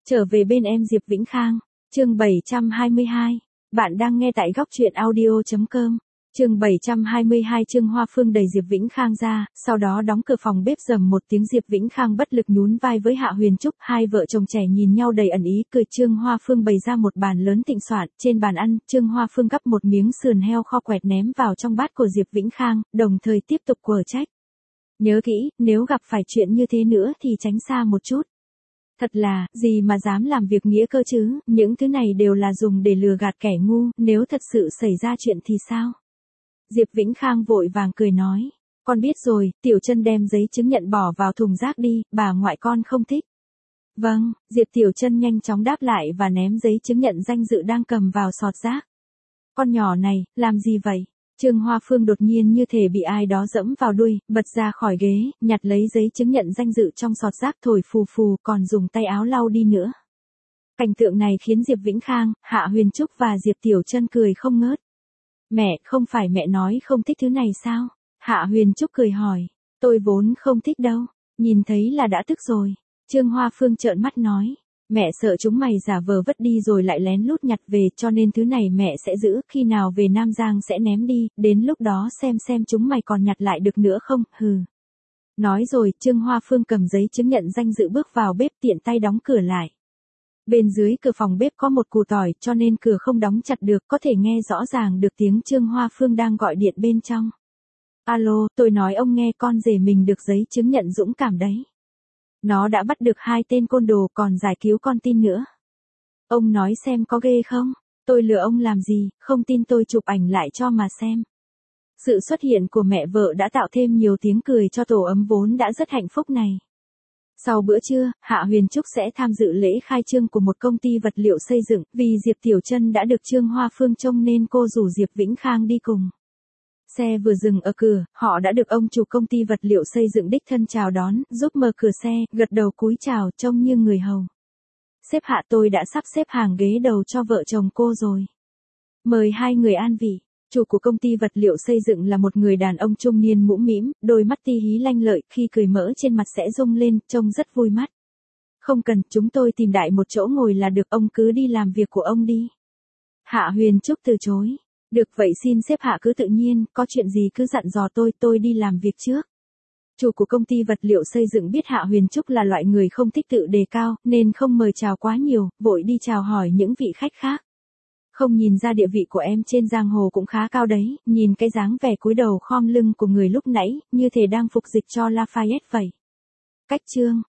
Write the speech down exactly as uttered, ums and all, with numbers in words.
Trở về bên em Diệp Vĩnh Khang, chương bảy trăm hai mươi hai. Bạn đang nghe tại góc truyện audio chấm com. Chương bảy trăm hai mươi hai. Trương Hoa Phương đẩy Diệp Vĩnh Khang ra, sau đó đóng cửa phòng bếp, rầm một tiếng. Diệp Vĩnh Khang bất lực nhún vai với Hạ Huyền Trúc, hai vợ chồng trẻ nhìn nhau đầy ẩn ý cười. Trương Hoa Phương bày ra một bàn lớn thịnh soạn, trên bàn ăn, Trương Hoa Phương gắp một miếng sườn heo kho quẹt ném vào trong bát của Diệp Vĩnh Khang, đồng thời tiếp tục quở trách. Nhớ kỹ, nếu gặp phải chuyện như thế nữa thì tránh xa một chút. Thật là, gì mà dám làm việc nghĩa cơ chứ, những thứ này đều là dùng để lừa gạt kẻ ngu, nếu thật sự xảy ra chuyện thì sao? Diệp Vĩnh Khang vội vàng cười nói, con biết rồi, Tiểu Chân đem giấy chứng nhận bỏ vào thùng rác đi, bà ngoại con không thích. Vâng, Diệp Tiểu Chân nhanh chóng đáp lại và ném giấy chứng nhận danh dự đang cầm vào sọt rác. Con nhỏ này, làm gì vậy? Trương Hoa Phương đột nhiên như thể bị ai đó dẫm vào đuôi, bật ra khỏi ghế, nhặt lấy giấy chứng nhận danh dự trong sọt rác thổi phù phù, còn dùng tay áo lau đi nữa. Cảnh tượng này khiến Diệp Vĩnh Khang, Hạ Huyền Trúc và Diệp Tiểu Chân cười không ngớt. Mẹ, không phải mẹ nói không thích thứ này sao? Hạ Huyền Trúc cười hỏi. Tôi vốn không thích đâu, nhìn thấy là đã tức rồi. Trương Hoa Phương trợn mắt nói. Mẹ sợ chúng mày giả vờ vứt đi rồi lại lén lút nhặt về, cho nên thứ này mẹ sẽ giữ, khi nào về Nam Giang sẽ ném đi, đến lúc đó xem xem chúng mày còn nhặt lại được nữa không, hừ. Nói rồi, Trương Hoa Phương cầm giấy chứng nhận danh dự bước vào bếp, tiện tay đóng cửa lại. Bên dưới cửa phòng bếp có một củ tỏi, cho nên cửa không đóng chặt được, có thể nghe rõ ràng được tiếng Trương Hoa Phương đang gọi điện bên trong. Alo, tôi nói ông nghe, con rể mình được giấy chứng nhận dũng cảm đấy. Nó đã bắt được hai tên côn đồ, còn giải cứu con tin nữa. Ông nói xem có ghê không? Tôi lừa ông làm gì, không tin tôi chụp ảnh lại cho mà xem. Sự xuất hiện của mẹ vợ đã tạo thêm nhiều tiếng cười cho tổ ấm vốn đã rất hạnh phúc này. Sau bữa trưa, Hạ Huyền Trúc sẽ tham dự lễ khai trương của một công ty vật liệu xây dựng, vì Diệp Tiểu Chân đã được Trương Hoa Phương trông nên cô rủ Diệp Vĩnh Khang đi cùng. Xe vừa dừng ở cửa, họ đã được ông chủ công ty vật liệu xây dựng đích thân chào đón, giúp mở cửa xe, gật đầu cúi chào, trông như người hầu. Sếp Hạ, tôi đã sắp xếp hàng ghế đầu cho vợ chồng cô rồi. Mời hai người an vị. Chủ của công ty vật liệu xây dựng là một người đàn ông trung niên mũm mĩm, đôi mắt ti hí lanh lợi, khi cười mỡ trên mặt sẽ rung lên, trông rất vui mắt. Không cần, chúng tôi tìm đại một chỗ ngồi là được, ông cứ đi làm việc của ông đi. Hạ Huyền Trúc từ chối. Được vậy, xin sếp Hạ cứ tự nhiên, có chuyện gì cứ dặn dò tôi, tôi đi làm việc trước. Chủ của công ty vật liệu xây dựng biết Hạ Huyền Trúc là loại người không thích tự đề cao, nên không mời chào quá nhiều, vội đi chào hỏi những vị khách khác. Không nhìn ra địa vị của em trên giang hồ cũng khá cao đấy, nhìn cái dáng vẻ cúi đầu khom lưng của người lúc nãy, như thể đang phục dịch cho Lafayette vậy. Cách chương,